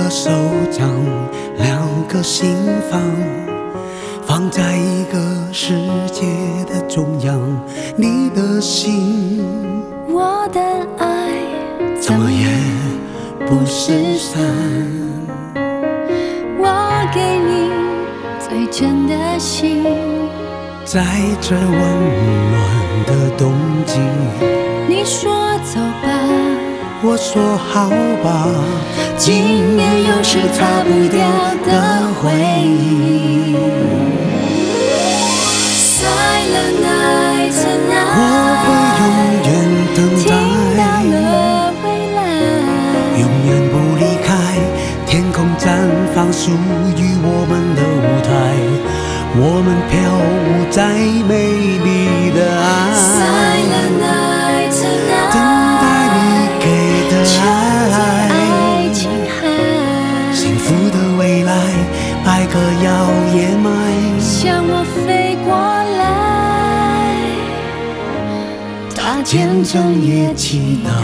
个手掌，两个心房，放在一个世界的中央。你的心， 我的爱， 怎么也不失散。 我给你最真的心， 在这温暖的冬季， 你说走吧， 我说好吧， 今夜又是擦不掉的回忆。Silent night tonight， 我会永远等听到待， 了未来， 永远不离开。天空绽放属于我们的舞台，我们飘舞在美丽的爱。 Silent night tonight， 等待你给的爱， 爱情海， 幸福的未来，百个摇野麦向我飞过来，它见证也期待。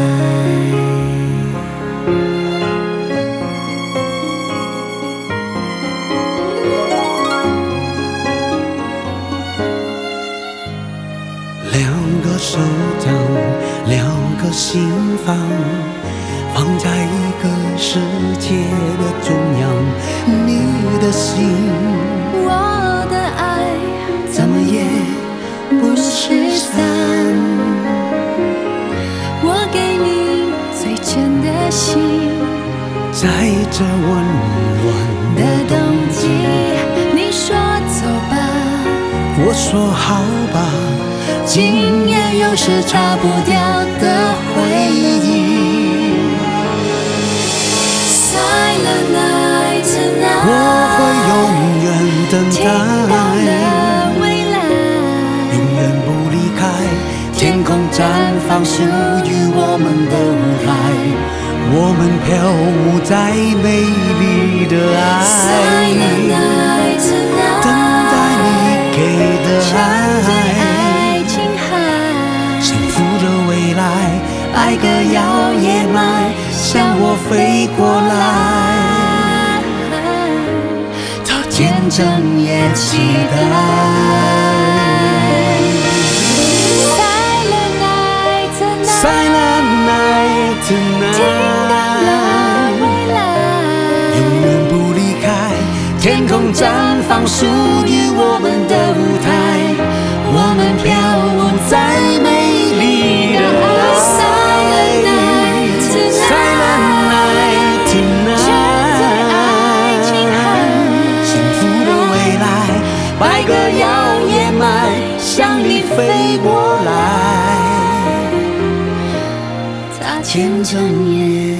两个手掌，两个心房，放在一个世界的中央。你的心， 我的爱， 怎么也不失散。 我给你最真的心， 在这温暖的冬季， 你说走吧， 我说好吧， 今夜又是擦不掉的回忆。Silent night tonight， 我会永远等听到待， 了未来， 永远不离开。天空绽放属于我们的舞台，我们飘舞在美丽的 Silent 爱， night tonight， 等待你给的爱， 情海， 幸福的未来，百个摇野麦向我飞过来，它见证也期待。Silent night tonight， 听到了未来， 永远不离开。天空绽放属于我们的舞台，我们飘舞在美丽的爱。Silent night tonight， 幸福的未来，百个摇野麦向你飞过来， 它见证也